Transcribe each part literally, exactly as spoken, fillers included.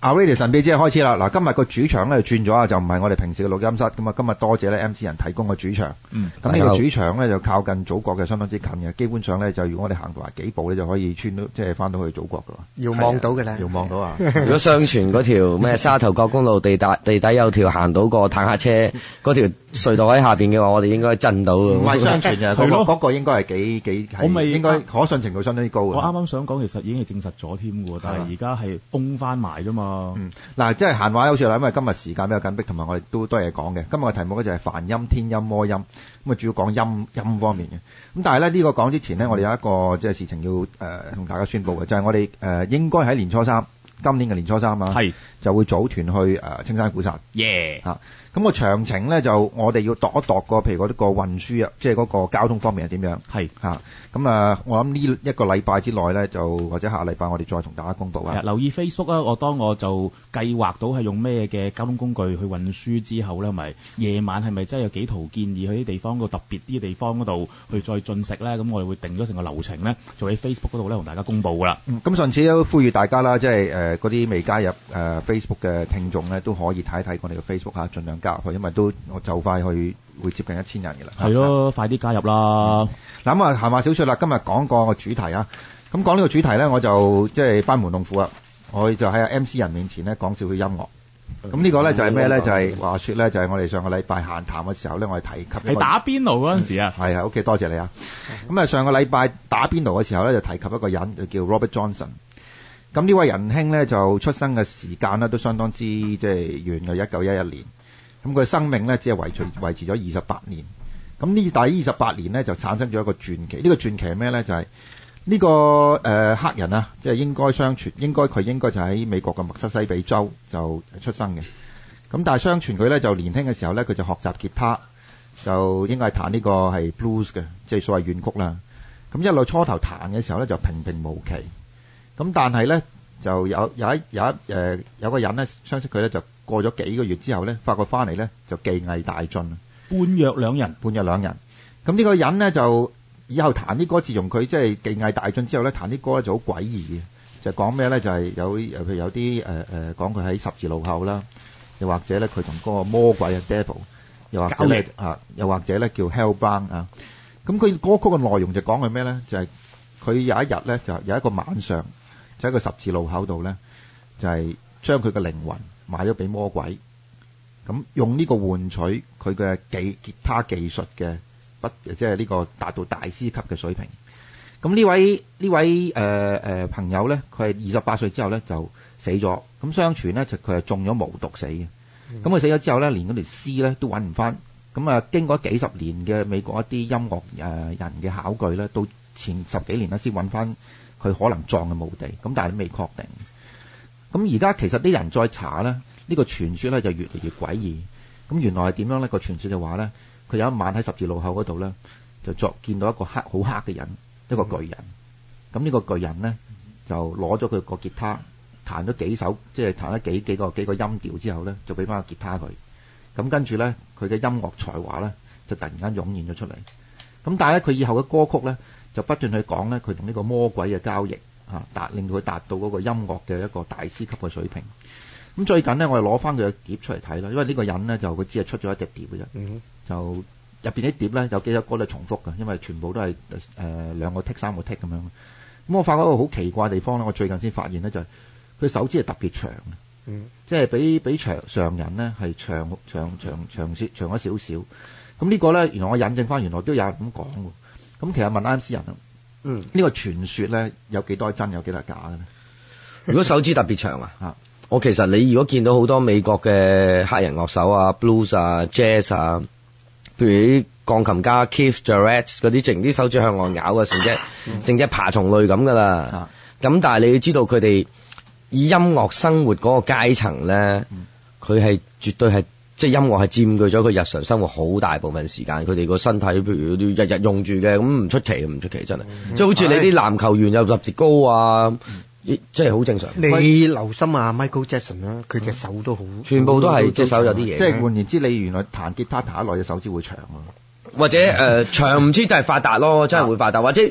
啊 Radio 神秘之夜開始啦！嗱，今日個主場咧轉咗啊，就唔係我哋平時嘅錄音室咁啊。今日多謝咧 M C 人提供個主場。嗯，咁呢個主場咧就靠近祖國嘅，相當之近嘅。基本上咧就如果我哋行到話幾步咧就可以穿到，即係翻到去祖國噶啦。 遙望到嘅啦， 遙望到啊！ 如果相傳嗰條咩沙頭角公路地底地底有條行到個坦克車嗰條隧道喺下邊嘅話，我哋應該震到嘅。 唔係相傳嘅，嗰個嗰個應該係幾幾係， 我未應該可信程度相當之高嘅。 我啱啱想講，其實已經係證實咗添嘅，但係而家係崩翻埋啫嘛。 嗯，嗱，即係閒話有説啦，因為今日時間比較緊迫，同埋我哋都多嘢講嘅。今日嘅題目咧就係梵音、天音、魔音，咁啊主要講音音方面嘅。咁但係咧呢個講之前呢，我哋有一個即係事情要誒同大家宣佈嘅，就係我哋誒應該喺年初三，今年嘅年初三啊，係就會組團去誒青山古剎。 耶！嚇， 咁個詳情咧就我哋要度一度個，譬如嗰啲個運輸啊，即係嗰個交通方面係點樣？係嚇。咁啊，我諗呢一個禮拜之內咧，就或者下禮拜我哋再同大家公佈啊。 留意 Facebook 啊，我當我就計劃到係用咩嘅交通工具去運輸之後咧，咪夜晚係咪真係有幾途建議去啲地方個特別啲嘅地方嗰度去再進食咧？咁我哋會定咗成個流程咧，就喺 Facebook 嗰度咧同大家公佈噶啦。 嗯，咁上次都呼籲大家啦，即係誒嗰啲未加入誒、呃、Facebook 嘅聽眾咧，都可以睇一睇我哋嘅 Facebook 嚇，盡量加入去，因為都我就快去會接近一千人嘅啦。 係咯，快啲加入啦！ 嗱咁啊，閒話少說啦，今日講個主題啊。咁講呢個主題咧，我就即係班門弄斧啊！我就喺 M C 人面前咧講少少音樂。咁呢個咧就係咩咧？就係話說咧，就係我哋上個禮拜閒談嘅時候咧，我哋提及係打邊爐嗰陣時啊。 係啊，OK，多謝你啊。咁啊，上個禮拜打邊爐嘅時候咧，就提及一個人，就叫 Robert Johnson。咁呢位仁兄咧，就出生嘅時間咧都相當之即係遠嘅，一九一一年。咁佢生命咧只係維持維持咗二十八年。咁呢第二十八年咧就產生咗一個傳奇。呢、這個傳奇係咩咧？就係、是、呢、這個誒、呃、黑人啊，即係應該相傳，應該佢應該就喺美國嘅密西西比州就出生嘅。咁但係相傳佢咧就年輕嘅時候咧，佢就學習吉他，就應該係彈呢個係 blues 嘅，即係所謂怨曲啦。咁一路初頭彈嘅時候咧就平平無奇。咁但係咧就有有一有一誒、呃、有個人咧相識佢咧，就過咗幾個月之後咧，發覺翻嚟咧就技藝大進。 半約兩人， 半約兩人。咁呢個人呢，就以後彈啲歌，自從佢即係技藝大進之後咧，彈啲歌咧就好詭異嘅，就講咩咧？就係、是、有譬如有啲誒誒講佢喺十字路口啦，又或者咧佢同嗰個魔鬼嘅 devil， 又或者咧啊，又或者咧叫 hellbound 啊。咁佢歌曲嘅內容就講佢咩咧？就係、是、佢有一日咧，就有一個晚上，就喺個十字路口度咧，就係、是、將佢嘅靈魂賣咗俾魔鬼。咁用呢個換取佢嘅技吉他技術嘅不，即係呢個達到大師級嘅水平。咁呢位呢位誒誒、呃呃、朋友咧，佢係二十八歲之後咧就死咗。咁相傳咧就佢係中咗無毒死嘅。咁佢死咗之後咧，連嗰條屍咧都揾唔翻。咁啊，經過幾十年嘅美國一啲音樂誒人嘅考據咧，到前十幾年咧先揾翻佢可能葬嘅墓地。咁但係都未確定。咁而家其實啲人再查咧。呢個傳說咧就越嚟越詭異。咁原來係點樣呢？個傳說就話咧，佢有一晚喺十字路口嗰度咧，就作見到一個黑好黑嘅人，一個巨人。咁呢個巨人咧就攞咗佢個吉他，彈咗幾首，即係彈咗幾幾個幾個音調之後咧，就俾翻個吉他佢。咁跟住咧，佢嘅音樂才華咧就突然間湧現咗出嚟。咁但係咧，佢以後嘅歌曲咧就不斷去講咧，佢同呢個魔鬼嘅交易啊，達令到佢達到嗰個音樂嘅一個大師級嘅水平。咁最近呢，我哋攞翻佢嘅碟出嚟睇啦，因為呢個人呢，就佢只係出咗一隻碟嘅啫，嗯、就入邊啲碟咧有幾首歌都係重複嘅，因為全部都係誒、呃、兩個 take 三個 take 咁樣。咁我發覺一個好奇怪嘅地方咧，我最近先發現咧就係、是、佢手指係特別長嘅，嗯、即係比比長常人呢係長長長長些長咗少少。咁呢個咧原來我引證翻，原來都有人咁講喎。咁其實問 M C 人啊，嗯，呢個傳說咧有幾多真有幾多假嘅咧？ 如果手指特別長啊？嚇！我其實你如果見到好多美國嘅黑人樂手啊、blues 啊、jazz 啊，譬如啲鋼琴家 Keith Jarrett 嗰啲，淨啲手指向外咬嘅，成隻成隻爬蟲類咁噶啦。咁、嗯、但係你要知道佢哋以音樂生活嗰個階層咧，佢係、嗯、絕對係即係音樂係佔據咗佢日常生活好大部分時間。佢哋個身體譬如日日用住嘅，咁唔出奇唔出奇真係。即係、嗯、好似你啲籃球員又立字高啊。嗯即係好正常。 你留心啊 Michael Jackson 啦，佢隻手都好， 全部都係隻手有啲嘢。 即係換言之，你原來彈吉他彈得耐，隻手指會長咯。 或者誒、呃、長唔知就係發達咯，真係會發達。或者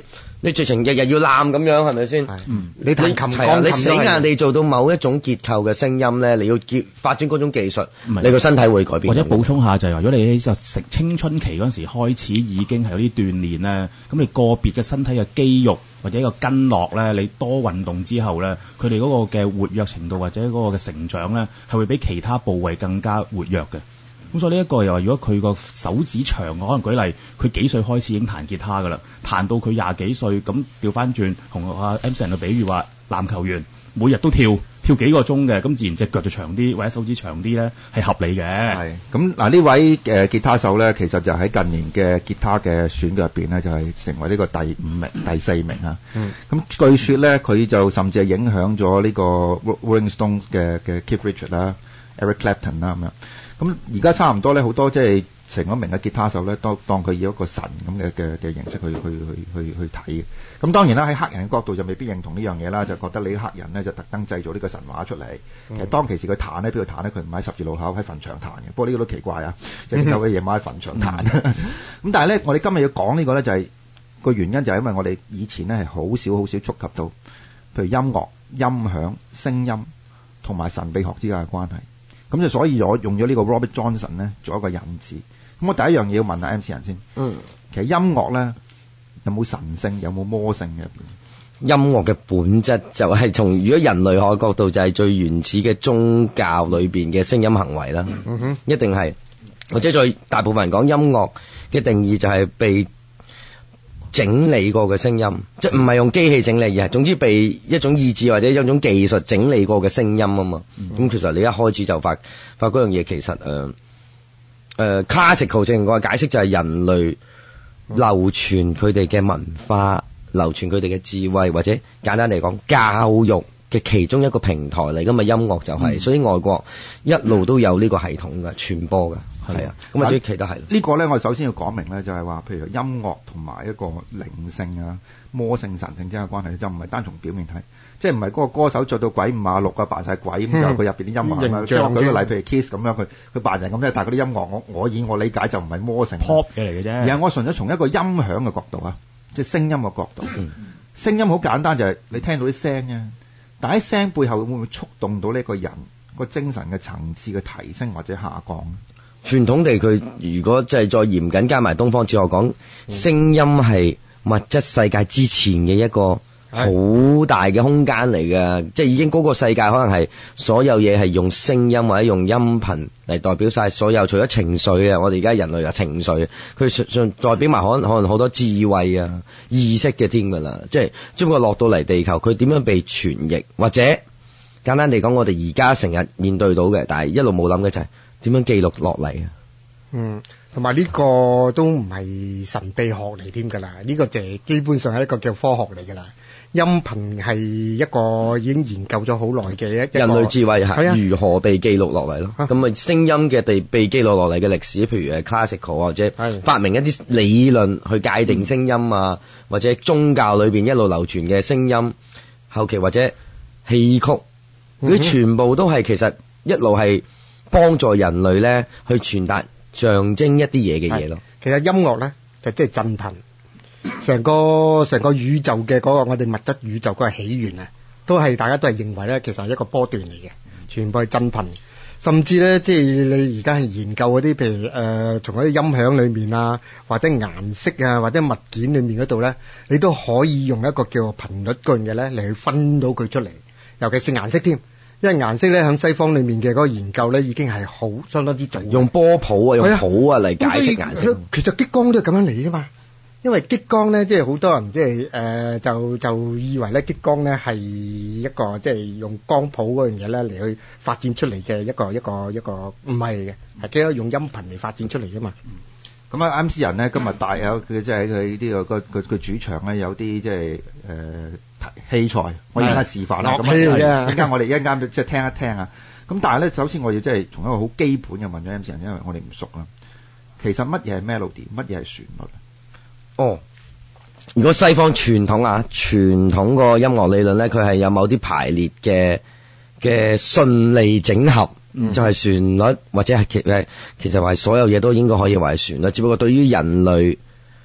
你直情日日要攬咁樣係咪先？ 嗯，你彈琴係啊，你死硬地做到某一種結構嘅聲音咧，你要結發展嗰種技術，你個身體會改變。 或者補充下就係話，如果你喺食青春期嗰陣時開始已經係有啲鍛鍊咧，咁你個別嘅身體嘅肌肉或者一個筋絡咧，你多運動之後咧，佢哋嗰個嘅活躍程度或者嗰個嘅成長咧，係會比其他部位更加活躍嘅。咁所以呢一個又話，如果佢個手指長，可能舉例，佢幾歲開始已經彈吉他㗎啦，彈到佢廿幾歲，咁調翻轉同阿 M 先生嘅比喻話，籃球員每日都跳跳幾個鐘嘅，咁自然隻腳就長啲，或者手指長啲咧，係合理嘅。 係咁嗱，呢位嘅吉他手咧，其實就喺近年嘅吉他嘅選舉入邊咧，就係成為呢個第五名、第四名啊。嗯。咁據說咧，佢就甚至係影響咗呢個 Rolling Stone 嘅嘅 Keith Richards 啦、Eric Clapton 啦咁樣。咁而家差唔多咧，好多即係成咗名嘅吉他手咧，都當佢以一個神咁嘅嘅嘅形式去去去去去睇嘅。咁當然啦，喺黑人嘅角度就未必認同呢樣嘢啦，就覺得你啲黑人咧就特登製造呢個神話出嚟。其實當其時佢彈咧，邊度彈咧？佢唔喺十字路口，喺墳場彈嘅。不過呢個都奇怪啊，即係有嘅夜晚喺墳場彈。咁但係咧，我哋今日要講呢個咧，就係個原因就係因為我哋以前咧係好少好少觸及到，譬如音樂、音響、聲音同埋神秘學之間嘅關係。咁就所以我用咗呢個 Robert Johnson 咧做一個引子。咁我第一樣嘢要問下 M C 人先。嗯，其實音樂咧有冇神性，有冇魔性嘅？ 音樂嘅本質就係從如果人類學角度就係最原始嘅宗教裏邊嘅聲音行為啦。嗯哼，一定係，或者再大部分人講音樂嘅定義就係被整理過嘅聲音，即係唔係用機器整理，而係總之被一種意志或者一種技術整理過嘅聲音啊嘛。咁、嗯、其實你一開始就發發嗰樣嘢，其實誒誒、呃呃、classical 正確嘅解釋就係人類流傳佢哋嘅文化，流傳佢哋嘅智慧，或者簡單嚟講教育嘅其中一個平台嚟。咁啊音樂就係、是嗯，所以外國一路都有呢個系統嘅傳播嘅。係啊，咁或者其他係呢個咧，我首先要講明咧，就係話，譬如音樂同埋一個靈性啊、魔性、神性之間嘅關係，就唔係單從表面睇，即係唔係嗰個歌手着到鬼五馬六啊，扮晒鬼咁、嗯、就佢入邊啲音樂啊。即係我舉個例，譬如 Kiss 咁樣，佢佢扮成咁咧，但係嗰啲音樂，我我以我理解就唔係魔性 pop 嘅嚟嘅啫。 而係我純粹從一個音響嘅角度啊，即係聲音嘅角度。嗯、聲音好簡單，就係你聽到啲聲啊，但係喺聲背後會唔會觸動到呢個人個精神嘅層次嘅提升或者下降？ 傳統地佢如果即係再嚴謹加埋東方哲學講，聲音係物質世界之前嘅一個好大嘅空間嚟嘅，即係已經嗰個世界可能係所有嘢係用聲音或者用音頻嚟代表晒所有，除咗情緒啊，我哋而家人類嘅情緒，佢上代表埋可能可能好多智慧啊、意識嘅添㗎啦，即係只不過落到嚟地球，佢點樣被傳譯，或者簡單地講，我哋而家成日面對到嘅，但係一路冇諗嘅就係、是。點樣記錄落嚟啊？ 嗯，同埋呢個都唔係神秘學嚟添㗎啦，呢、這個就係基本上係一個叫科學嚟㗎啦。音頻係一個已經研究咗好耐嘅一人類智慧係如何被記錄落嚟咯。咁啊，聲音嘅地被記錄落嚟嘅歷史，譬如係 classical 或者發明一啲理論去界定聲音啊，或者宗教裏邊一路流傳嘅聲音，後期或者戲曲，佢、嗯、全部都係其實一路係。幫助人類咧去傳達象徵一啲嘢嘅嘢咯。 其實音樂咧就即係振頻，成個成個宇宙嘅嗰個我哋物質宇宙嗰個起源啊，都係大家都係認為咧，其實係一個波段嚟嘅，全部係振頻。甚至咧，即係你而家係研究嗰啲，譬如誒，從嗰啲音響裏面啊，或者顏色啊，或者物件裏面嗰度咧，你都可以用一個叫做頻率嗰樣嘢咧嚟去分到佢出嚟，尤其是顏色添。因為顏色咧喺西方裏面嘅嗰個研究咧已經係好相當之早， 用波譜啊，用譜啊嚟解釋顏色。 其實激光都係咁樣嚟噶嘛。因為激光咧，即係好多人即係誒就就以為咧激光咧係一個即係用光譜嗰樣嘢咧嚟去發展出嚟嘅一個一個一個唔係嘅，係即係用音頻嚟發展出嚟噶嘛。 咁啊，M C 人咧今日帶有佢即係佢呢個個個個主場咧有啲即係誒器材，我而家示範啦。咁啊，一陣間我哋一陣間即係聽一聽啊。咁但係咧，首先我要即係從一個好基本嘅問咗 M C 人，因為我哋唔熟啦。其實乜嘢係 melody，乜嘢係旋律？ 哦，如果西方傳統啊，傳統個音樂理論咧，佢係有某啲排列嘅嘅順利整合，嗯、就係、是、旋律或者係其誒，其實話所有嘢都應該可以話係旋律，只不過對於人類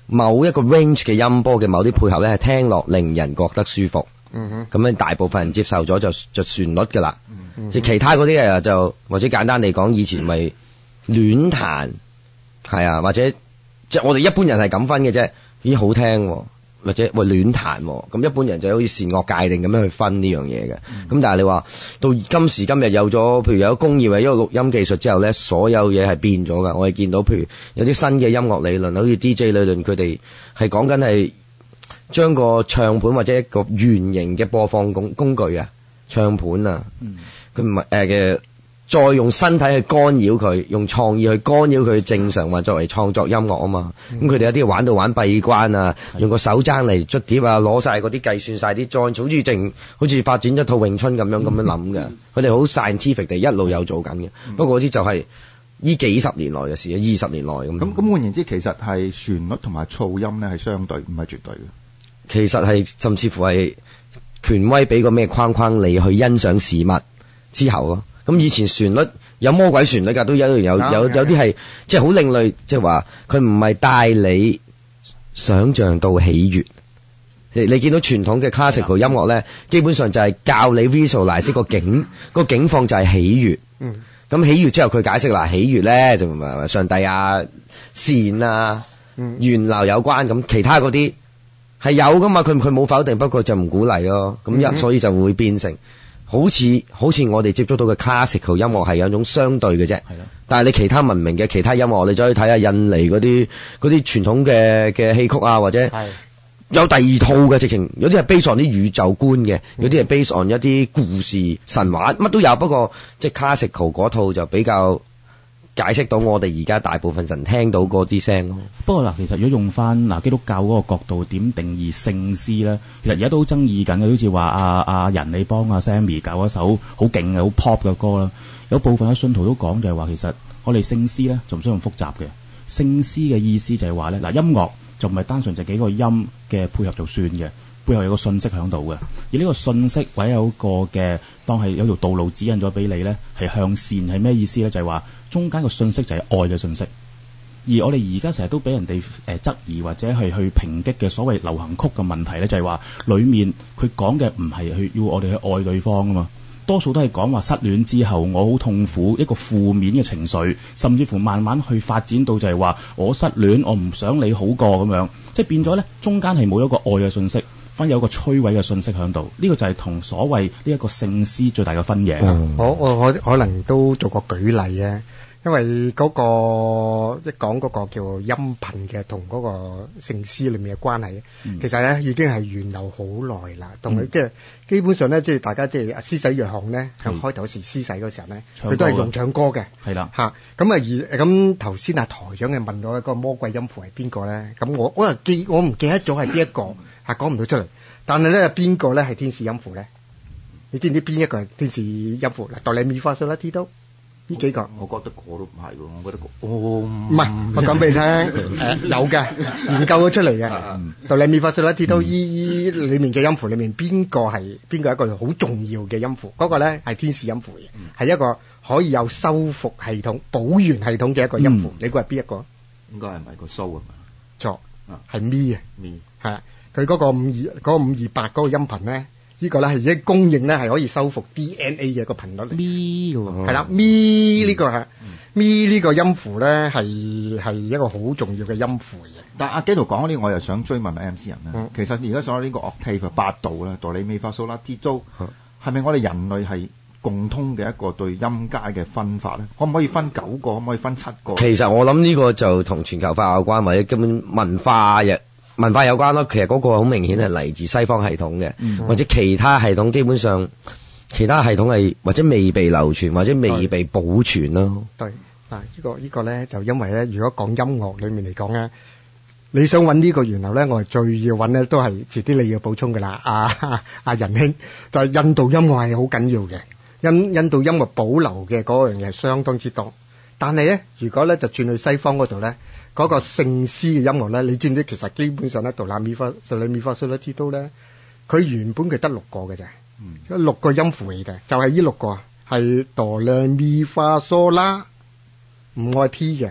某一個 range 嘅音波嘅某啲配合咧，係聽落令人覺得舒服。 嗯哼， 咁樣大部分人接受咗就就旋律㗎啦。 嗯即係其他嗰啲誒就或者簡單嚟講，以前咪亂彈係啊，或者即係我哋一般人係咁分嘅啫。咦，好聽喎，或者喂亂彈喎，咁一般人就好似善惡界定咁樣去分呢樣嘢嘅。咁、嗯、但係你話到今時今日有咗，譬如有工業嘅一個錄音技術之後咧，所有嘢係變咗㗎。我哋見到譬如有啲新嘅音樂理論，好似 D J 理論，佢哋係講緊係將個唱盤或者一個圓形嘅播放工工具啊，唱盤啊，佢唔係誒嘅。再用身體去干擾佢，用創意去干擾佢正常運作為創作音樂啊嘛。咁佢哋有啲玩到玩閉關啊，用個手踭嚟捽碟啊，攞晒嗰啲計算晒啲 join，好似淨好似發展一套詠春咁樣咁樣諗嘅。佢哋好 scientific 地一路有做緊嘅。不過嗰啲就係呢幾十年來嘅事，二十年內咁。 咁咁換言之，其實係旋律同埋噪音咧係相對，唔係絕對嘅。 其實係甚至乎係權威俾個咩框框你去欣賞事物之後咯。咁以前旋律有魔鬼旋律㗎，都有有有有啲係即係好另類，即係話佢唔係帶你想像到喜悅。你你見到傳統嘅 classical 音樂咧，基本上就係教你 visualize 個景，個景況就係喜悅。嗯。咁喜悅之後佢解釋嗱，喜悅咧就唔係上帝啊、善啊、源流有關，咁其他嗰啲係有㗎嘛，佢佢冇否定，不過就唔鼓勵咯。咁一、嗯、所以就會變成。好似好似我哋接觸到嘅 classical 音樂係有一種相對嘅啫，係咯。但係你其他文明嘅其他音樂，你再去睇下印尼嗰啲嗰啲傳統嘅嘅戲曲啊，或者有第二套嘅直情，有啲係 base on 啲宇宙觀嘅，有啲係 base on 一啲故事神話，乜都有。不過即係 classical 嗰套就比較解釋到我哋而家大部分人聽到嗰啲聲咯。 不過嗱，其實如果用翻嗱基督教嗰個角度點定義聖詩咧，其實而家都好爭議緊嘅，好似話阿阿人你幫阿 Sammy 搞一首好勁嘅好 pop 嘅歌啦。有部分嘅信徒都講就係話，其實我哋聖詩咧就唔需要咁複雜嘅。聖詩嘅意思就係話咧，嗱音樂就唔係單純就幾個音嘅配合就算嘅，背後有個信息喺度嘅。而呢個信息或者有個嘅當係有條道路指引咗俾你咧，係向善係咩意思咧？就係話中間個信息就係愛嘅信息。而我哋而家成日都俾人哋誒質疑或者係去抨擊嘅所謂流行曲嘅問題咧，就係話裡面佢講嘅唔係去要我哋去愛對方啊嘛，多數都係講話失戀之後我好痛苦，一個負面嘅情緒，甚至乎慢慢去發展到就係話我失戀，我唔想你好過咁樣，即係變咗咧中間係冇一個愛嘅信息，反而有一個摧毀嘅信息喺度。呢個就係同所謂呢一個聖詩最大嘅分野。 嗯、我我我可能都做個舉例啊。因為嗰、那個一講嗰個叫音頻嘅同嗰個聖詩裏面嘅關係，嗯、其實咧已經係源流好耐啦。同佢即係基本上咧，即係大家即係施洗約翰咧，喺開頭時施洗嗰時候咧，佢都係用唱歌嘅。係啦，嚇咁啊而咁頭先阿台長嘅問我嗰個魔鬼音符係邊個咧？咁我我又記我唔記得咗係邊一個嚇講唔到出嚟。但係咧邊個咧係天使音符咧？你知唔知邊一個係天使音符？嗱，哆來咪發嗦啦提哆。呢幾個， 我覺得個都唔係喎，我覺得個，哦， 唔係，我講俾你聽，誒有嘅，研究咗出嚟嘅，哆來咪發嗦啦提哆依依裡面嘅音符裡面邊個係邊個一個好重要嘅音符？嗰個咧係天使音符嘅，係一個可以有修復系統、補完系統嘅一個音符。你估係邊一個？ 應該係咪個蘇啊嘛？ 錯，係咪啊？ 咪係啊，佢嗰個五二嗰個五二八嗰個音頻咧。呢個咧係已經公認咧係可以修復 D N A 嘅一個頻率嚟。咪喎，係啦，咪呢個係咪呢個音符咧係係一個好重要嘅音符嘅。 但阿基圖講嗰啲，我又想追問阿 M C 人啦。嗯、其實而家所謂呢個 octave 八度咧，哆來咪發嗦啦提哆，係咪我哋人類係共通嘅一個對音階嘅分法咧？可唔可以分九個？可唔可以分七個？ 其實我諗呢個就同全球化有關，或者根本文化嘅。文化有關咯，其實嗰個好明顯係嚟自西方系統嘅，嗯、或者其他系統基本上，其他系統係或者未被流傳，或者未被保存咯。 對，嗱、這個，呢個呢個咧就因為咧，如果講音樂裡面嚟講咧，你想揾呢個源流咧，我係最要揾咧都係遲啲你要補充㗎啦。阿阿仁兄就係、是、印度音樂係好緊要嘅，印印度音樂保留嘅嗰樣嘢係相當之多，但係咧，如果咧就轉去西方嗰度咧。嗰個聖詩嘅音樂咧，你知唔知其實基本上咧，哆來咪發哆來咪發嗦啦提哆咧，佢原本佢得六個嘅啫，嗯、六個音符嚟嘅，就係、是、呢六個啊，係哆來咪發嗦啦，唔愛 T 嘅，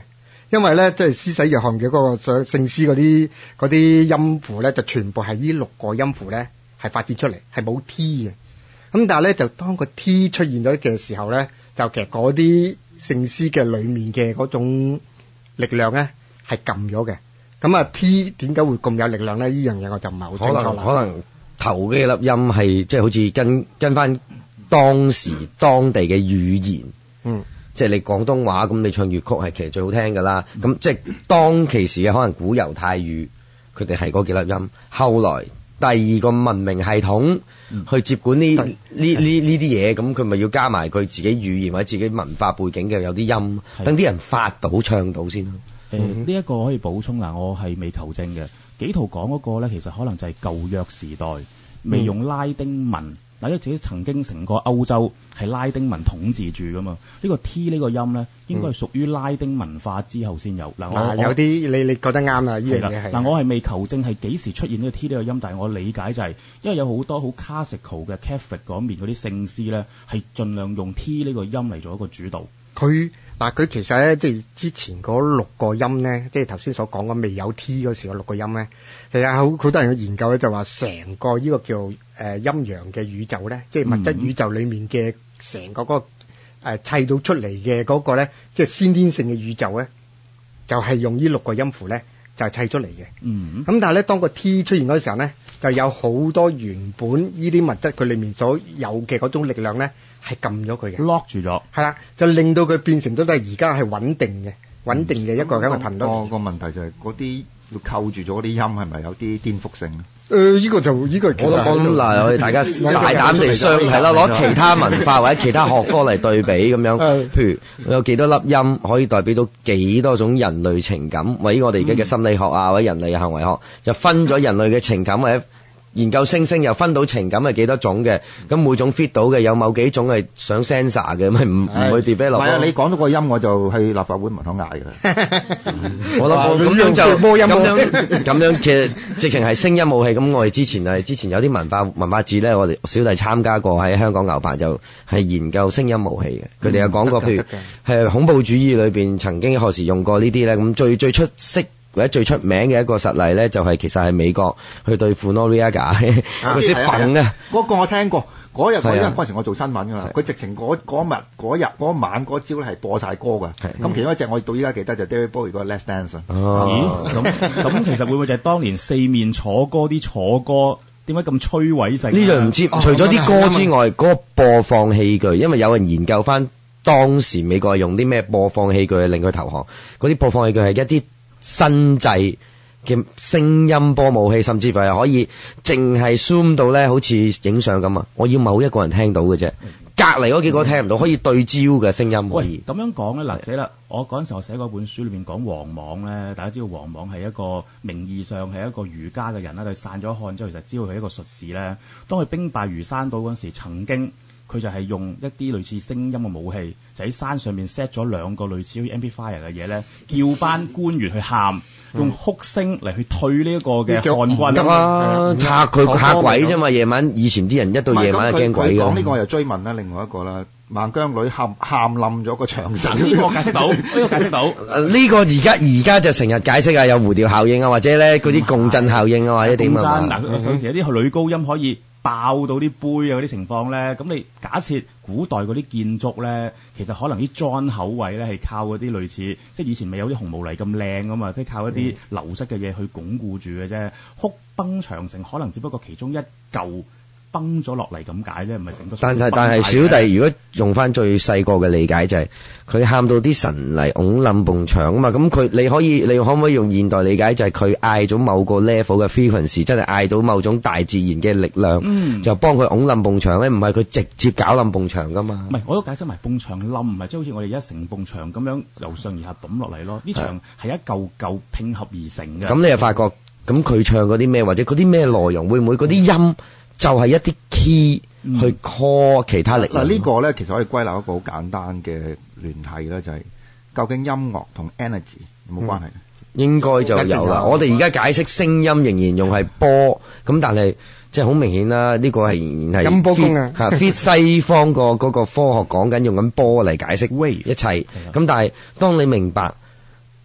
因為咧即係施洗約翰嘅嗰個聖聖詩嗰啲嗰啲音符咧，就全部係呢六個音符咧係發展出嚟，係冇 T 嘅。咁但係咧就當個 T 出現咗嘅時候咧，就其實嗰啲聖詩嘅裡面嘅嗰種力量咧係撳咗嘅。咁啊 T 點解會咁有力量咧？呢樣嘢我就唔係好清楚啦。 可能可能頭幾粒音係即係好似跟跟翻當時當地嘅語言， 嗯， 即係你廣東話咁，你唱粵曲係其實最好聽㗎啦。咁即係當其時嘅可能古猶太語，佢哋係嗰幾粒音。後來第二個文明系統去接管呢呢呢呢啲嘢，咁佢咪要加埋佢自己語言或者自己文化背景嘅有啲音，等啲人發到唱到先咯。 誒呢一個可以補充嗱，我係未求證嘅。紀陶講嗰個咧，其實可能就係舊約時代未用拉丁文。嗱，因為自己曾經成個歐洲係拉丁文統治住噶嘛，呢個 T 呢個音咧應該係屬於拉丁文化之後先有。嗱、嗯，我有啲你你覺得啱啦，呢樣嘢係。 嗱，我係未求證係幾時出現呢個 T 呢個音，但係我理解就係、是、因為有好多好 classical 嘅 Catholic 嗰面嗰啲聖詩咧，係盡量用 T 呢個音嚟做一個主導。 佢嗱佢其實咧，即係之前嗰六個音咧，即係頭先所講嘅未有 T 嗰時嗰六個音咧，其實好好多人嘅研究咧就話成個呢個叫誒陰陽嘅宇宙咧，即係物質宇宙裡面嘅成個嗰、那個、呃、砌到出嚟嘅嗰個咧，即係先天性嘅宇宙咧，就係、是、用呢六個音符咧就係、是、砌出嚟嘅。嗯，咁但係咧當個 T 出現嗰時候咧，就有好多原本呢啲物質佢裡面所有嘅嗰種力量咧。係撳咗佢嘅 lock 住咗， 係啦，就令到佢變成都係而家係穩定嘅，穩定嘅一個咁嘅頻率。 個個問題就係嗰啲要扣住咗嗰啲音係咪有啲顛覆性咧？ 誒、呃，呢、這個就呢、這個其實我講嗱，我哋大家大膽地相係啦，攞其他文化或者其他學科嚟對比咁樣，譬如有幾多粒音可以代表到幾多種人類情感，或者我哋而家嘅心理學啊，或者人類嘅行為學，就分咗人類嘅情感或者。研究星星又分到情感係幾多種嘅，咁每種 fit 到嘅有某幾種係上 sensor 嘅，咪唔唔去 develop。唔係啊， 你講到個音我就去立法會門口嗌㗎啦。 我諗咁樣就咁樣咁樣，其實直情係聲音武器。咁我哋之前係之前有啲文化文化節咧，我哋小弟參加過喺香港牛棚，就係研究聲音武器嘅。佢哋有講過，譬如係恐怖主義裏邊曾經何時用過呢啲咧，咁最最出色。或者最出名嘅一個實例咧，就係、是、其實係美國去對付 Noriega 嗰啲笨啊！ 嗰個我聽過，嗰日嗰日嗰陣時我做新聞㗎啦，佢直情嗰嗰日嗰日嗰晚嗰朝咧係播晒歌㗎。咁其中一隻我到依家記得就 David Bowie 嗰個 Let's Dance。 哦，咁咁其實會唔會就係當年四面楚歌啲楚歌點解咁摧毀性？ 呢樣唔知，除咗啲歌之外，嗰、那個播放器具，因為有人研究翻當時美國係用啲咩播放器具令佢投降，嗰啲播放器具係一啲新製嘅聲音波武器，甚至乎係可以淨係 zoom 到咧，好似影相咁啊！我要某一個人聽到嘅啫，隔離嗰幾個聽唔到，可以對焦嘅聲音可以。 喂，咁樣講咧，嗱，死啦！我嗰陣時我寫過本書裏面講王莽咧，大家知道王莽係一個名義上係一個儒家嘅人啦，佢散咗漢之後，其實知道佢係一個術士咧。當佢兵敗如山島嗰陣時，曾經佢就係用一啲類似聲音嘅武器，就喺山上面 set 咗兩個類似好似 amplifier 嘅嘢咧，叫班官員去喊，用哭聲嚟去退呢一個嘅漢軍。 得啊，嚇佢嚇鬼啫嘛！夜晚以前啲人一到夜晚就驚鬼㗎。 講呢個我又追問啦，另外一個啦，孟姜女喊喊冧咗個長城。 呢個解釋到，呢個解釋到。 呢個而家而家就成日解釋啊，有蝴蝶效應啊，或者咧嗰啲共振效應啊，或者點啊。 嗱，有時有啲女高音可以爆到啲杯啊嗰啲情況咧，咁你假設古代嗰啲建築咧，其實可能啲磚口位咧係靠嗰啲類似，即係以前未有啲紅毛泥咁靚㗎嘛，即係靠一啲流質嘅嘢去鞏固住嘅啫。哭崩長城可能只不過其中一嚿崩咗落嚟咁解啫，唔係成個。但係但係小弟如果用翻最細個嘅理解就係、是，佢喊到啲神嚟拱冧埲牆啊嘛，咁佢你可以你可唔可以用現代理解就係佢嗌咗某個 level 嘅 frequency， 真係嗌到某種大自然嘅力量，嗯、就幫佢拱冧埲牆咧，唔係佢直接搞冧埲牆噶嘛。 唔係，我都解釋埋埲牆冧，唔係即係好似我哋而家成埲牆咁樣由上而下揼落嚟咯。呢牆係一嚿嚿拼合而成嘅。咁你又發覺，咁佢唱嗰啲咩，或者嗰啲咩內容，會唔會嗰啲音？就係、是、一啲 key 去 call 其他力量。 嗱、嗯、呢個咧，其實可以歸納一個好簡單嘅聯繫啦，就係、是、究竟音樂同 energy 有冇關係？ 嗯、應該就有啦。我哋而家解釋聲音仍然用係波，咁但係即係好明顯啦，呢、這個係仍然係音波功啊嚇 fit 西方個嗰科學講緊用緊波嚟解釋一切。咁但係當你明白，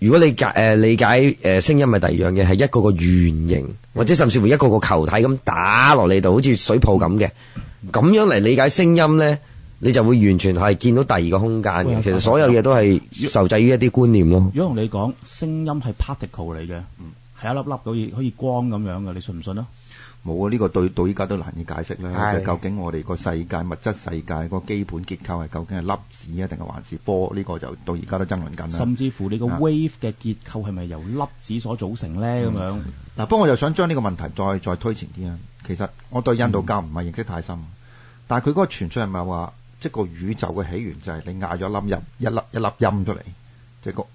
如果你解誒、呃、理解誒聲音係第二樣嘢，係一個個圓形，或者甚至乎一個個球體咁打落你度，好似水泡咁嘅，咁樣嚟理解聲音咧，你就會完全係見到第二個空間嘅。其實所有嘢都係受制於一啲觀念咯。 如果同你講聲音係 particle 嚟嘅，係一粒粒好似好似光咁樣嘅，你信唔信啊？ 冇啊！呢個對到依家都難以解釋啦。 係就究竟我哋個世界物質世界個基本結構係究竟係粒子啊，定係還是波？呢個就到而家都爭論緊啦。 甚至乎你個 wave 嘅結構係咪由粒子所組成咧？咁樣嗱，不過我又想將呢個問題再再推前啲啊。其實我對印度教唔係認識太深，但係佢嗰個傳出係咪話，即係個宇宙嘅起源就係你嗌咗粒音一粒一粒音出嚟，即係個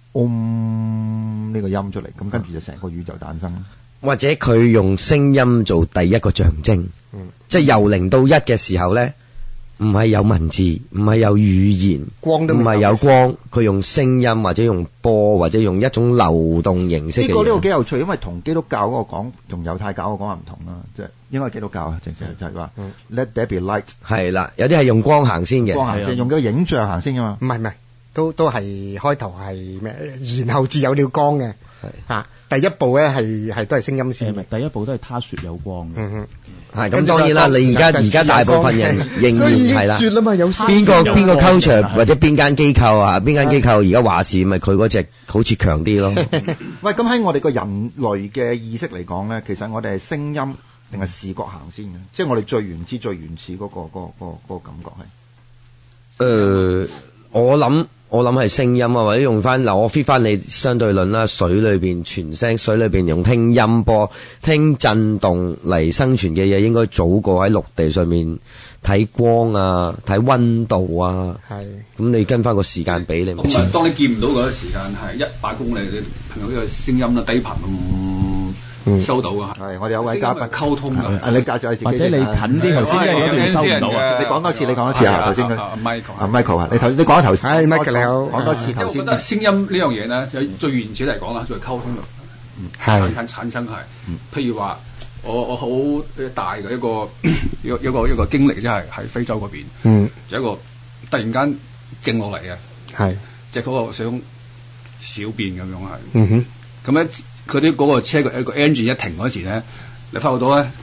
Om 呢個音出嚟，咁跟住就成個宇宙誕生。 或者佢用聲音做第一個象徵， 嗯、 即係由零到一嘅時候咧，唔係有文字，唔係有語言， 光都唔係有光，佢用聲音或者用波或者用一種流動形式嘅嘢。 呢個呢個幾有趣，因為同基督教嗰個講同猶太教嗰個講係唔同啦，即係應該係基督教啊，正正就係話 Let there be light。 係啦，有啲係用光行先嘅， 光行先，用個影像行先㗎嘛。 唔係唔係，都都係開頭係咩？然後至有了光嘅。啊，第一步咧係係都係聲音先嘅。 第一步都係他說有光嘅。 嗯哼， 係咁當然啦。你而家而家大部分人仍然係啦。 說啦嘛，有邊個邊個 culture 或者邊間機構啊？邊間機構而家話事，咪佢嗰隻好似強啲咯。 喂，咁喺我哋個人類嘅意識嚟講咧，其實我哋係聲音定係視覺行先嘅？即係我哋最原始、最原始嗰個、嗰個、嗰個嗰個感覺係。 誒，我諗。我諗係聲音啊，或者用翻嗱，我 fit 翻你相對論啦，水裏邊傳聲，水裏邊用聽音波、聽震動嚟生存嘅嘢，應該早過喺陸地上面睇光啊、睇溫度啊。 係。 咁你跟翻個時間比你咪知。 咁啊，當你見唔到嗰個時間係一百公里，你憑呢個聲音啦，低頻嗯收到啊。 係，我哋有位嘉賓溝通㗎。 啊，你介紹下自己。 或者你近啲頭先，因為嗰邊收唔到啊。 你講多次，你講多次啊，頭先佢。 啊 Michael 啊 Michael 啊，你頭你講咗頭先。 係 Michael 你好。 講多次頭先。 我覺得聲音呢樣嘢咧，有最原始嚟講啦，就係溝通咯。 係。 產產生係，譬如話我我好大嘅一個一個一個一個經歷，即係喺非洲嗰邊。 嗯。 有一個突然間靜落嚟嘅。 係。 即係嗰個想小便咁樣係。 嗯哼。 咁咧，佢啲嗰個車個一個 engine 一停嗰時咧，你發覺到咧，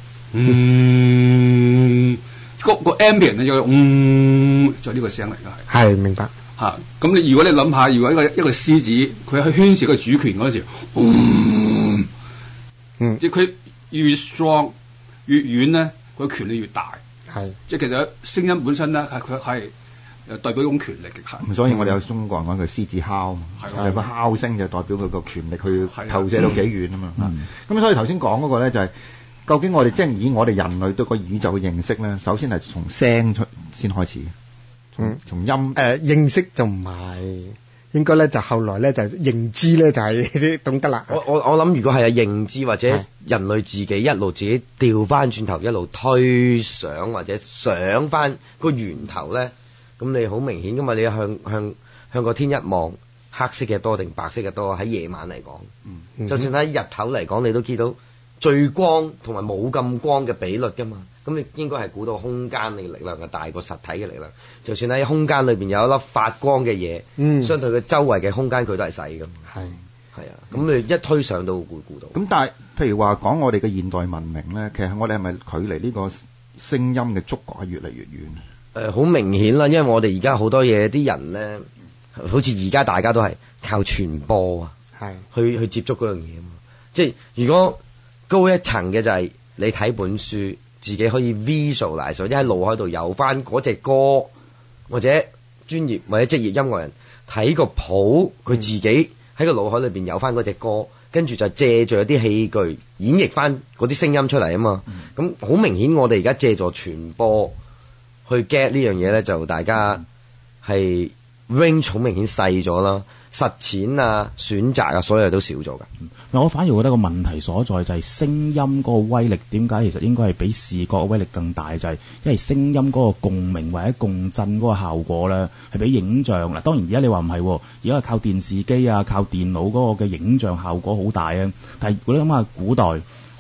嗯，個個 ambient 咧就嗯，就呢個聲嚟㗎係。 係明白。 嚇！咁你如果你諗下，如果一個一個獅子，佢去宣示個主權嗰時，嗯， 嗯， 即係佢越 strong 越遠咧，佢權力越大。 係。即係其實聲音本身咧，係佢係誒代表一種權力嘅係。 所以我哋有中國人講佢獅子哮，係個哮聲就代表佢個權力去投射到幾遠啊嘛。咁、嗯、所以頭先講嗰個咧就係、是，究竟我哋即係以我哋人類對個宇宙嘅認識咧，首先係從聲出先開始。嗯，從音誒、 呃、認識就唔係，應該咧就後來咧就認知咧就係、是、懂得啦。 我我我諗如果係啊認知或者人類自己一路自己調翻轉頭一路推想或者想翻個源頭咧，咁你好明顯噶嘛？你向向向個天一望，黑色嘅多定白色嘅多？喺夜晚嚟講，嗯、就算喺日頭嚟講，你都見到最光同埋冇咁光嘅比率噶嘛。咁你應該係估到空間嘅力量係大過實體嘅力量。就算喺空間裏邊有一粒發光嘅嘢，嗯、相對佢周圍嘅空間佢都係細噶嘛。係係啊，咁你一推上到會估到。 咁但係譬如話講我哋嘅現代文明咧，其實我哋係咪距離呢個聲音嘅觸覺係越嚟越遠？ 誒、呃，好明顯啦，因為我哋而家好多嘢，啲人咧，好似而家大家都係靠傳播啊，係去去接觸嗰樣嘢啊嘛。即係如果高一層嘅就係你睇本書。自己可以 visualize，或者喺腦海度有翻嗰隻歌，或者專業或者職業音樂人睇個譜，佢自己喺個腦海裏邊有翻嗰隻歌，跟住就借助一啲器具演繹翻嗰啲聲音出嚟啊嘛。咁好、嗯、明顯，我哋而家借助傳播去 get 呢樣嘢咧，就大家係 range 好明顯細咗啦。實踐啊、選擇啊，所有都少咗㗎。 我反而覺得個問題所在就係聲音嗰個威力點解其實應該係比視覺嘅威力更大，就係、是、因為聲音嗰個共鳴或者共振嗰個效果咧，係比影像嗱。當然而家你話唔係，而家係靠電視機啊、靠電腦嗰個嘅影像效果好大啊。但係如果你諗下古代，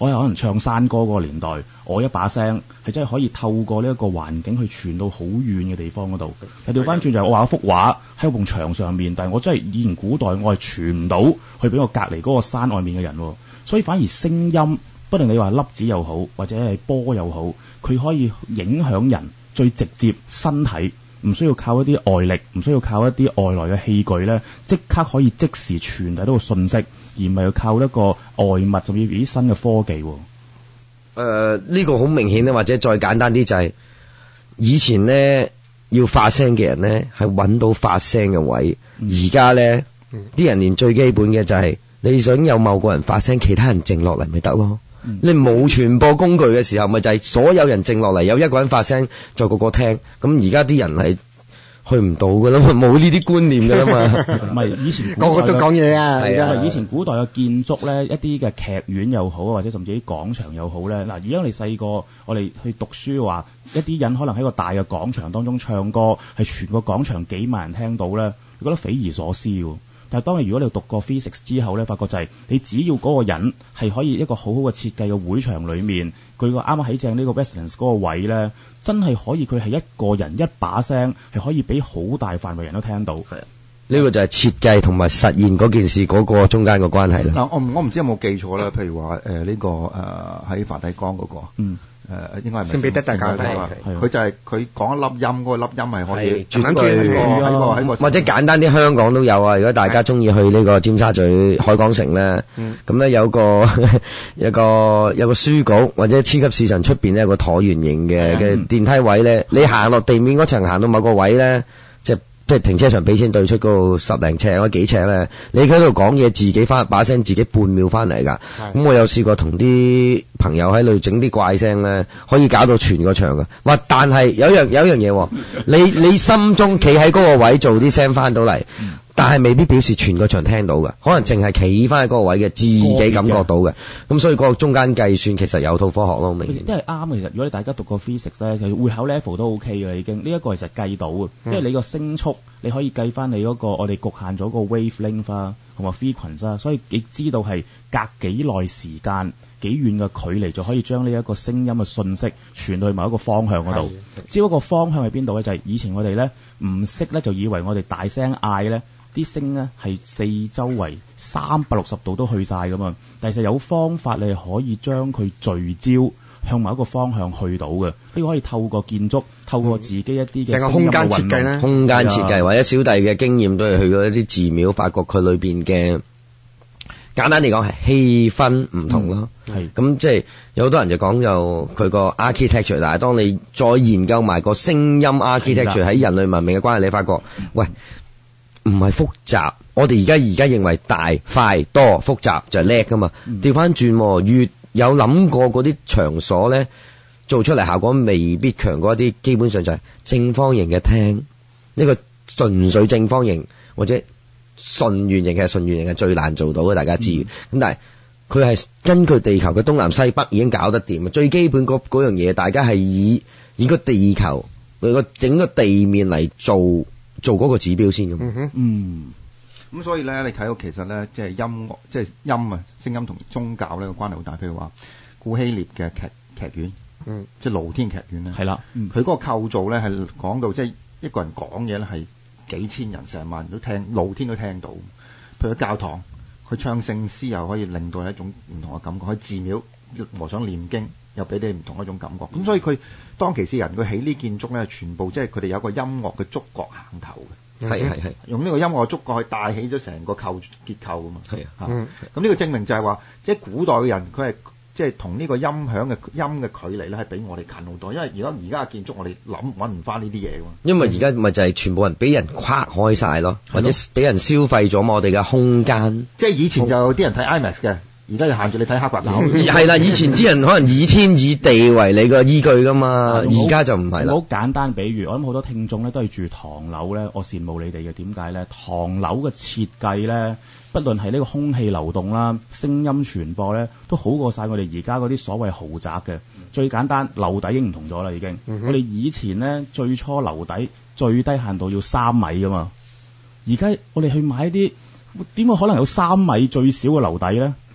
我係可能唱山歌嗰個年代，我一把聲係真係可以透過呢一個環境去傳到好遠嘅地方嗰度。但調翻轉就係我畫一幅畫喺埲牆上面，但係我真係以前古代我係傳唔到去俾我隔離嗰個山外面嘅人，所以反而聲音，不論你話粒子又好或者係波又好，佢可以影響人最直接身體。唔需要靠一啲外力，唔需要靠一啲外來嘅器具咧，即刻可以即時傳遞到個信息，而唔係要靠一個外物甚至啲新嘅科技。誒、 呃，呢、這個好明顯咧，或者再簡單啲就係、是、以前咧要發聲嘅人咧係揾到發聲嘅位，而家咧啲人連最基本嘅就係、是、你想有某個人發聲，其他人靜落嚟咪得咯。嗯、你冇傳播工具嘅時候，咪就係、是、所有人靜落嚟，有一個人發聲，再個個聽。咁而家啲人係去唔到噶啦嘛，冇呢啲觀念噶啦嘛。唔係以前個個都講嘢啊。 係啊，以前古代嘅建築咧，一啲嘅劇院又好，或者甚至啲廣場又好咧。嗱，而家我哋細個，我哋去讀書嘅話，一啲人可能喺個大嘅廣場當中唱歌，係全個廣場幾萬人聽到咧，你覺得匪夷所思喎。但係當你如果你讀過 physics 之後咧，發覺就係你只要嗰個人係可以一個好好嘅設計嘅會場裏面，佢個啱啱喺正呢個 Westlands 嗰個位咧，真係可以佢係一個人一把聲係可以俾好大範圍人都聽到。係啊， 呢個就係設計同埋實現嗰件事嗰個中間嘅關係啦。 嗱，我唔我唔知有冇記錯啦，譬如話誒呢個誒喺梵蒂岡嗰個。嗯。誒應該係咪聖彼得大教堂？ 佢就係佢講一粒音，嗰個粒音係可以絕對喺個喺個， 或者簡單啲，香港都有啊。如果大家中意去呢個尖沙咀海港城咧，咁咧有個有個有個書局或者超級市場出邊咧有個橢圓形嘅嘅電梯位咧，你行落地面嗰層行到某個位咧，即係即係停車場俾錢對出嗰度十零尺或者幾尺咧，你喺度講嘢，自己翻把聲，自己半秒翻嚟㗎。咁我有試過同啲朋友喺度整啲怪聲咧，可以搞到全個場㗎。哇！但係有一樣有一樣嘢，你你心中企喺嗰個位做啲聲翻到嚟，但係未必表示全個場聽到㗎，可能淨係企翻喺嗰個位嘅自己感覺到嘅。咁所以嗰個中間計算其實有套科學咯，明顯。 因為啱，其實如果你大家讀過 physics 咧，其實會考 level 都 OK 嘅已經。呢、這、一個其實計到嘅，因為你個聲速你可以計翻你嗰、那個我哋局限咗個 wavelength 啊，同埋 frequency 啊，所以你知道係隔幾耐時間、幾遠嘅距離就可以將呢一個聲音嘅信息傳到去某一個方向嗰度。只不過方向喺邊度咧？就係、是、以前我哋咧唔識咧，就以為我哋大聲嗌咧。啲聲咧係四周圍三百六十度都去晒㗎嘛，但係就有方法你係可以將佢聚焦向某一個方向去到嘅。呢個可以透過建築，透過自己一啲嘅空間設計咧， 空間設計或者小弟嘅經驗都係去過一啲寺廟，發覺佢裏邊嘅簡單嚟講係氣氛唔同咯。係咁即係有好多人就講就佢個 architecture， 但係當你再研究埋個聲音 architecture 喺人類文明嘅關係，你發覺喂。唔係複雜，我哋而家而家認為大、快、多、複雜就係叻噶嘛。調翻轉，越有諗過嗰啲場所咧，做出嚟效果未必強過一啲，基本上就係正方形嘅廳。呢個純粹正方形或者純圓形嘅純圓形係最難做到嘅，大家知嘅。咁、嗯、但係佢係根據地球嘅東南西北已經搞得掂。最基本嗰嗰樣嘢，大家係以以個地球佢個整個地面嚟做。做嗰個指標先咁。嗯嗯。咁所以咧，你睇到其實咧，即係音樂，即係音啊，聲音同宗教咧個關係好大。譬如話古希臘嘅劇劇院，嗯，即係露天劇院咧，係啦，佢嗰個構造咧係講到即係一個人講嘢咧係幾千人、成萬人都聽，露天都聽到。譬如教堂，佢唱聖詩又可以令到一種唔同嘅感覺。喺寺廟，和尚念經又俾你唔同一種感覺。咁、嗯、所以佢當其時人佢起呢建築咧，全部即係佢哋有個音樂嘅觸覺行頭嘅，係係係用呢個音樂嘅觸覺去帶起咗成個構結構噶嘛。係啊，咁呢個證明就係話，即係古代嘅人佢係即係同呢個音響嘅音嘅距離咧，係比我哋近好多。因為而家而家嘅建築我哋諗揾唔翻呢啲嘢㗎嘛。因為而家咪就係全部人俾人跨開晒咯，或者俾人消費咗我哋嘅空間。 即係以前就有啲人睇 IMAX 嘅。而家就限住你睇黑白樓， 係啦。以前啲人可能以天以地為你個依據噶嘛，而家就唔係啦。 好簡單比喻，我諗好多聽眾咧都係住唐樓咧，我羨慕你哋嘅。點解咧？唐樓嘅設計咧，不論係呢個空氣流動啦、聲音傳播咧，都好過晒我哋而家嗰啲所謂豪宅嘅。最簡單，樓底已經唔同咗啦，已經。嗯、我哋以前咧最初樓底最低限度要三米噶嘛，而家我哋去買啲點會可能有三米最少嘅樓底咧？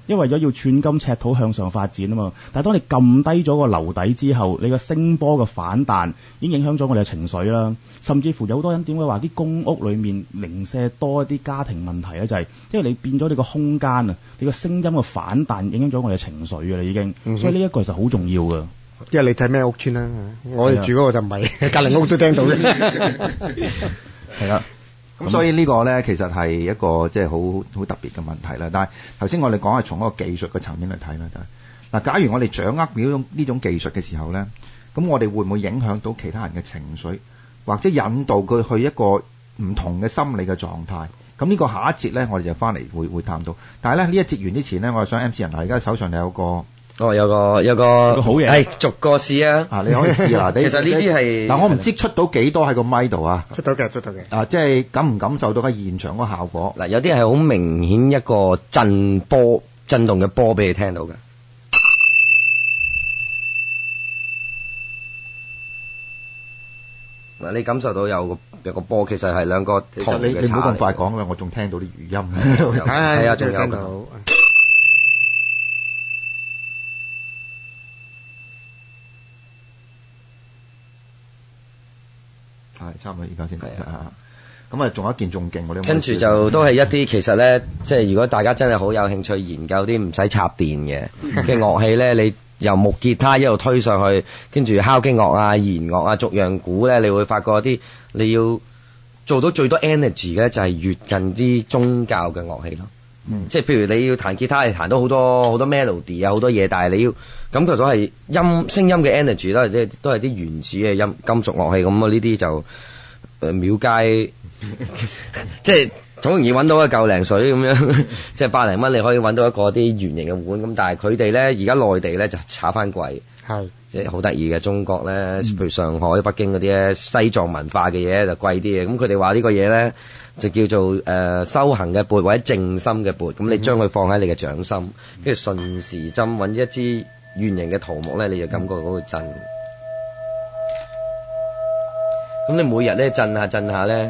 因為咗要寸金尺土向上發展啊嘛。但係當你撳低咗個樓底之後，你個聲波嘅反彈已經影響咗我哋嘅情緒啦。甚至乎有好多人點解話啲公屋裡面零舍多一啲家庭問題咧，就係、是、因為你變咗你個空間啊，你個聲音嘅反彈影響咗我哋嘅情緒嘅啦已經。嗯、所以呢一個其實好重要㗎。 因為你睇咩屋邨啦，我哋住嗰個就唔係，隔離屋都聽到嘅。 係啦。咁所以呢個咧，其實係一個即係好好特別嘅問題啦。但係頭先我哋講係從一個技術嘅層面嚟睇啦，就係嗱，假如我哋掌握呢種呢種技術嘅時候咧，咁我哋會唔會影響到其他人嘅情緒，或者引導佢去一個唔同嘅心理嘅狀態？咁呢個下一節咧，我哋就翻嚟會會探討。但係咧呢一節完之前咧，我係想 M C 人嗱，而家手上有個。 哦，有個有個，個好嘢，係逐個試啊！ 啊，你可以試下。 其實呢啲係嗱，我唔知出到幾多喺個咪度啊！ 出到嘅，出到嘅。 啊，即係感唔感受到喺現場嗰個效果？ 嗱，有啲係好明顯一個震波、震動嘅波俾你聽到嘅。嗱，你感受到有個有個波，其實係兩個同嘅。 其實你你唔好咁快講啦，我仲聽到啲語音。 係啊，仲有聽到。 係差唔多，而家先睇下。咁啊，仲有一件仲勁嗰啲。 跟住就都係一啲其實咧，即係如果大家真係好有興趣研究啲唔使插電嘅嘅樂器咧，你由木吉他一路推上去，跟住敲擊樂啊、弦樂啊、逐樣鼓咧，你會發覺啲你要做到最多 energy 嘅就係越近啲宗教嘅樂器咯。嗯、即係譬如你要彈吉他，你彈到好多好多 melody 啊，好多嘢，但係你要感覺到係音聲音嘅 energy 都係即係都係啲原始嘅音金屬樂器咁啊！呢啲就誒廟街，即係好容易揾到一嚿零水咁樣，即係百零蚊你可以揾到一個啲圓形嘅碗咁，但係佢哋咧而家內地咧就炒翻貴，係即係好得意嘅。中國咧，譬如上海、北京嗰啲咧，西藏文化嘅嘢就貴啲嘅，咁佢哋話呢個嘢咧。就叫做誒、呃、修行嘅缽或者靜心嘅缽，咁你將佢放喺你嘅掌心，跟住順時針揾一支圓形嘅桃木咧，你就感覺嗰個震。咁你每日咧震下震下咧，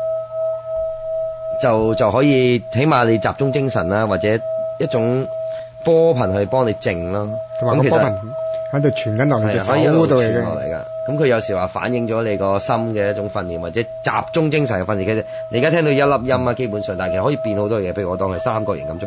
就就可以起碼你集中精神啦，或者一種波頻去幫你靜咯。咁其實喺度傳緊落嚟隻手度嚟嘅。 咁佢有時話反映咗你個心嘅一種訓練，或者集中精神嘅訓練。其實你而家聽到一粒音啊，基本上，但係其實可以變好多嘢。譬如我當係三角形咁鐘。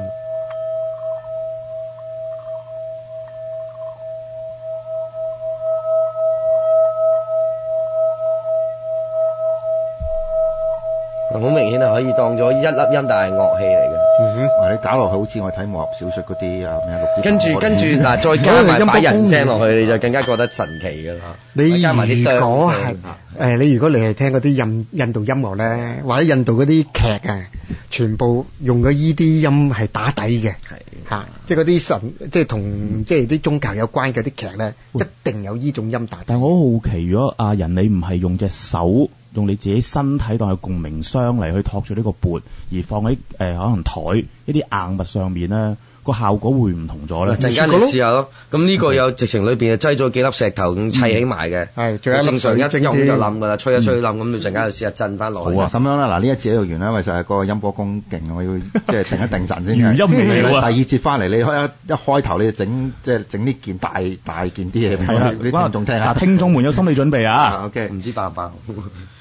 好明顯係可以當咗一粒音，但係樂器嚟嘅。 嗯哼，你搞落去好似我睇武俠小說嗰啲啊咩六支。 跟住跟住嗱，再加埋把人聲落去，你就更加覺得神奇㗎啦。 你加埋啲如果係誒，你如果你係聽嗰啲印印度音樂咧，或者印度嗰啲劇啊，全部用咗依啲音係打底嘅，係嚇，即係嗰啲神，即係同即係啲宗教有關嘅啲劇咧，一定有依種音打底。 但係我好好奇，如果阿人你唔係用隻手。用你自己身體當係共鳴箱嚟去托住呢個缽，而放喺誒、呃、可能台一啲硬物上面咧，個效果會唔同咗咧？陣間你試下咯。咁呢個有直情裏邊擠咗幾粒石頭咁砌起埋嘅，係、嗯、正常一用就冧噶啦，吹一吹冧咁，你陣間就試下震翻落去。好啊， 咁樣啦，嗱呢一節喺度完啦，因為就係個音波功勁，我要即係定一定神先。 餘音未了啊！ 第二節翻嚟，你開一一開頭你就整即係整呢件大大件啲嘢，係啊，你聽眾聽下。 聽眾們有心理準備啊！ OK， 唔知爆唔爆？